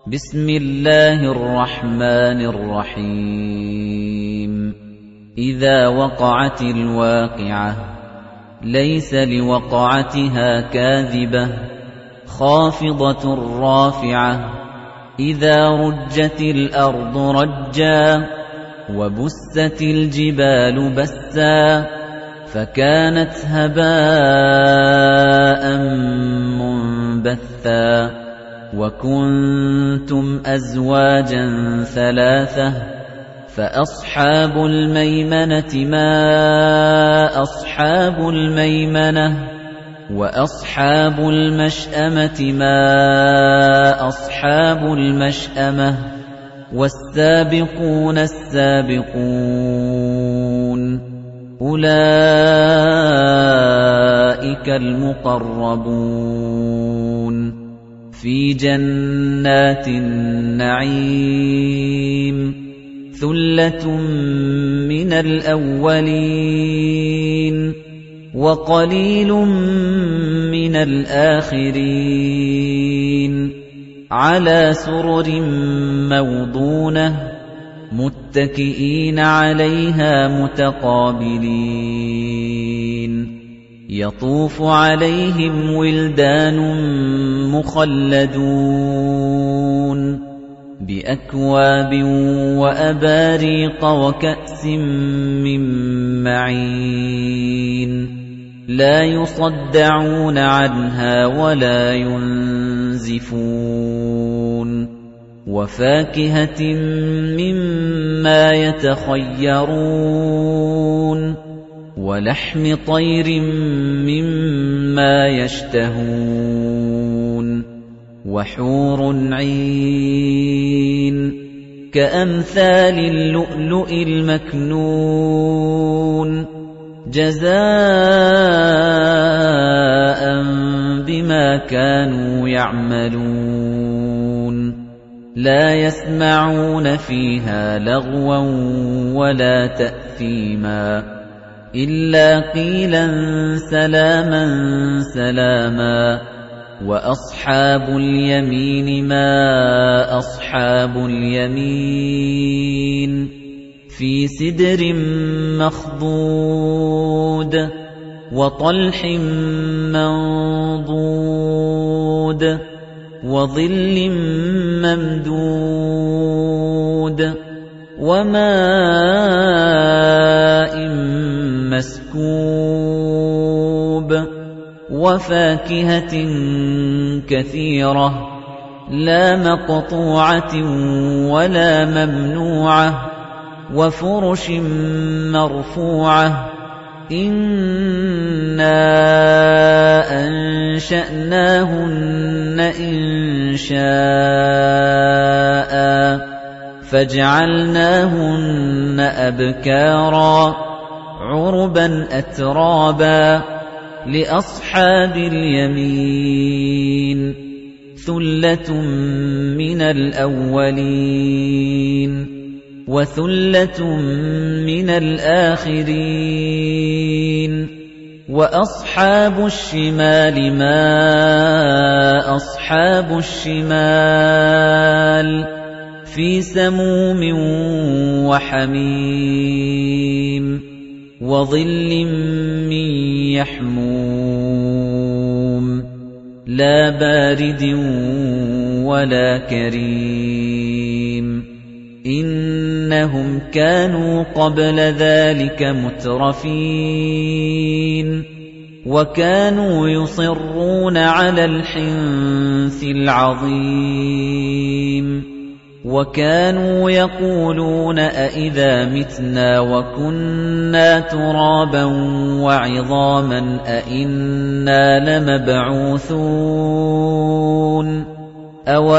بسم الله الرحمن الرحيم إذا وقعت الواقعة ليس لوقعتها كاذبة خافضة رافعة إذا رجت الأرض رجا وبست الجبال بسا فكانت هباء منبثا وكنتم أزواجا ثلاثة فأصحاب الميمنة ما أصحاب الميمنة وأصحاب المشأمة ما أصحاب المشأمة والسابقون السابقون أولئك المقربون في جنات النعيم ثلة من الأولين وقليل من الآخرين على سرر موضونة متكئين عليها متقابلين يطوف عليهم ولدان مخلدون بأكواب وأباريق وكأس من معين لا يصدعون عنها ولا ينزفون وفاكهة مما يتخيرون ولحم طير مما يشتهون وحور عين كأمثال اللؤلؤ المكنون جزاء بما كانوا يعملون لا يسمعون فيها لغوا ولا تأثيما إلا قيلا سلاما سلاما وأصحاب اليمين ما أصحاب اليمين في سدر مخضود وطلح منضود وظل ممدود وماء مسكوب وفاكهة كثيرة لا مقطوعة ولا ممنوعة وفرش مرفوعة إنا أنشأناهن إنشاء فجعلناهن أبكارا عربا أترابا لأصحاب اليمين ثلة من الأولين وثلة من الآخرين وأصحاب الشمال ما أصحاب الشمال في سموم وحميم وظل من يحموم لا بارد ولا كريم إنهم كانوا قبل ذلك مترفين وكانوا يصرون على الحنث العظيم وكانوا يقولون أئذا متنا وكنا ترابا وعظاما أئنا لمبعوثون أو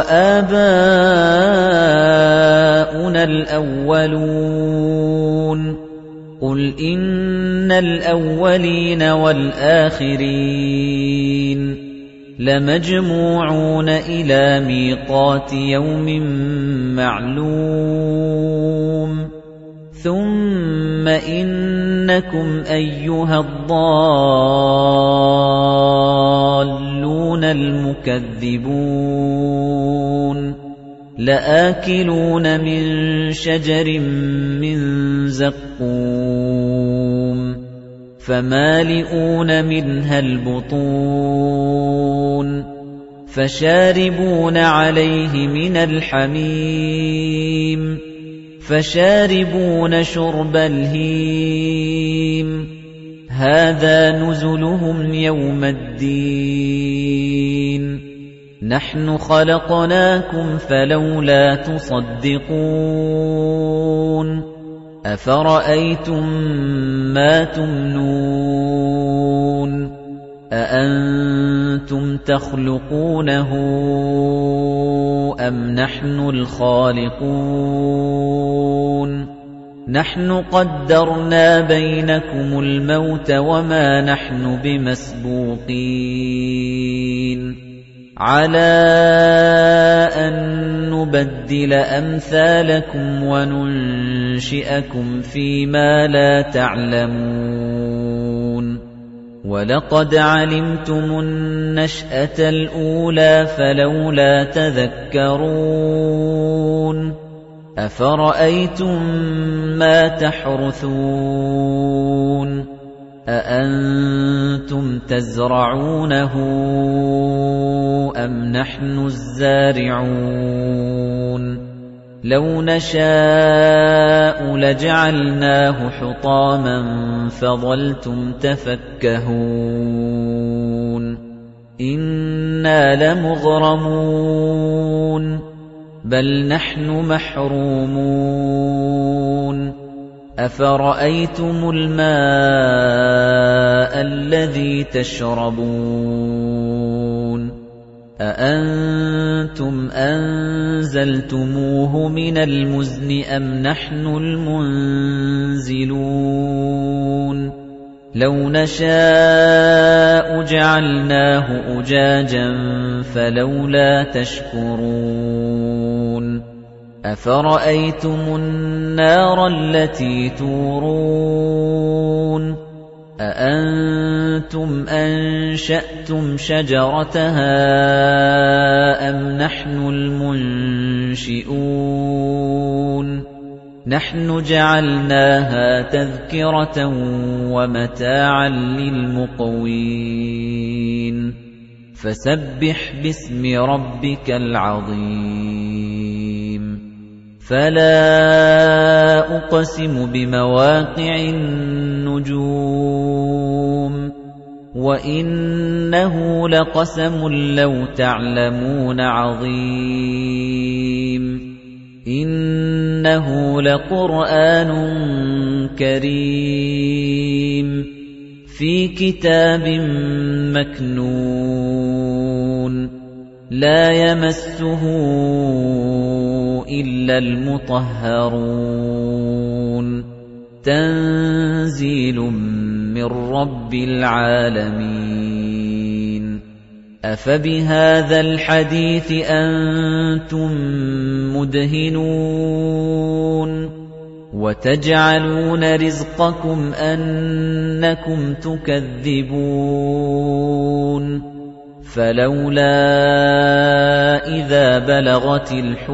آباؤنا الأولون قل إن الأولين والآخرين لمجموعون إلى ميقات يوم معلوم ثم إنكم أيها الضالون المكذبون لآكلون من شجر من زقوم فمالئون منها البطون فشاربون عليه من الحميم فشاربون شرب الهيم هذا نزلهم يوم الدين نحن خلقناكم فلولا تصدقون أفرأيتم ما تمنون أأنتم تخلقونه أم نحن الخالقون نحن قدرنا بينكم الموت وما نحن بمسبوقين على أن نبدل أمثالكم وننشئكم فيما لا تعلمون وَلَقَدْ عَلِمْتُمُ النَّشْأَةَ الْأُولَىٰ فَلَوْلَا تَذَكَّرُونَ أَفَرَأَيْتُم مَّا تَحْرُثُونَ أَأَنتُمْ تَزْرَعُونَهُ أَمْ نَحْنُ الزَّارِعُونَ لَوْ نَشَاءُ لَجَعَلْنَاهُ حُطَامًا فَظَلْتُمْ تَفَكَّهُونَ إِنَّا لَمُغْرَمُونَ بَلْ نَحْنُ مَحْرُومُونَ أَفَرَأَيْتُمُ الْمَاءَ الَّذِي تَشْرَبُونَ أَأَنتُمْ أَنزَلْتُمُوهُ مِنَ الْمُزْنِ أَمْ نَحْنُ الْمُنزِلُونَ لَوْ نَشَاءُ جَعَلْنَاهُ أُجَاجًا فَلَوْلَا تَشْكُرُونَ أَفَرَأَيْتُمُ النَّارَ الَّتِي تُورُونَ أَأَنتُمْ أَنشَأْتُمْ شَجَرَتَهَا أَمْ نَحْنُ الْمُنشِئُونَ نَحْنُ جَعَلْنَاهَا تَذْكِرَةً وَمَتَاعًا لِّلْمُقْوِينَ فَسَبِّحْ بِاسْمِ رَبِّكَ الْعَظِيمِ فَلَا أُقْسِمُ بِمَوَاقِعِ النُّجُومِ وَإِنَّهُ لَقَسَمٌ لَّوْ تَعْلَمُونَ عَظِيمٌ إِنَّهُ لَقُرْآنٌ كَرِيمٌ فِي كِتَابٍ مَّكْنُونٍ لَّا يَمَسُّهُ إِلَّا الْمُطَهَّرُونَ تَنزِيلٌ مِّن رَّبِّ الْعَالَمِينَ أَفَبِهَٰذَا الْحَدِيثِ أَنتُم مُّدْهِنُونَ وَتَجْعَلُونَ رِزْقَكُمْ أَنَّكُمْ تُكَذِّبُونَ فَلَوْلَا إِذَا بَلَغَتِ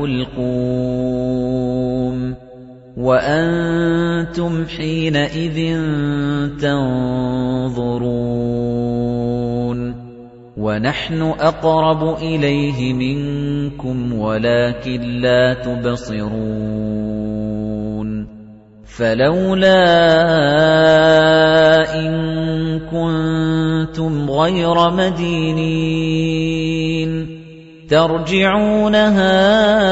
الْحُلْقُومَ وَأَنتُمْ حِينَئِذٍ تَنظُرُونَ وَنَحْنُ أَقْرَبُ إِلَيْهِ مِنكُمْ وَلَكِن لَّا تُبْصِرُونَ فَلَوْلَا إِن كُنتُمْ غَيْرَ مَدِينِينَ تَرْجِعُونَهَا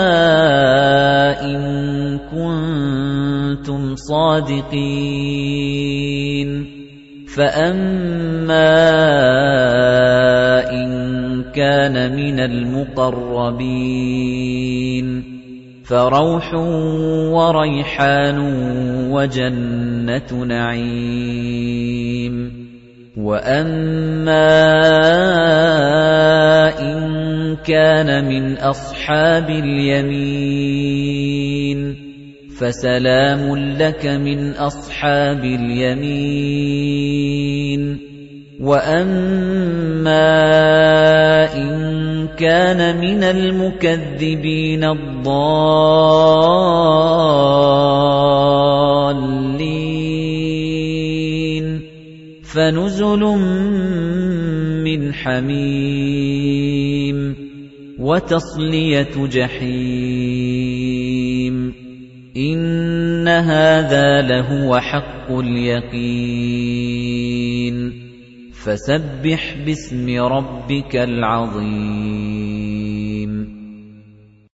إِن كُنتُمْ صَادِقِينَ فَأَمَّا إِن كَانَ مِنَ الْمُقَرَّبِينَ فَرَوْحٌ وَرَيْحَانٌ وَجَنَّةُ نَعِيمٍ وَأَمَّا إِن كَانَ مِنْ أَصْحَابِ الْيَمِينِ فَسَلَامٌ لَّكَ مِنْ أَصْحَابِ الْيَمِينِ وَأَمَّا إِن كَانَ مِنَ الْمُكَذِّبِينَ الضَّالِّينَ فَنُزُلٌ مِّنْ حَمِيمٍ وَتَصْلِيَةُ جَحِيمٍ إِنَّ هَٰذَا لَهُوَ حَقُّ الْيَقِينِ فَسَبِّحْ بِاسْمِ رَبِّكَ الْعَظِيمِ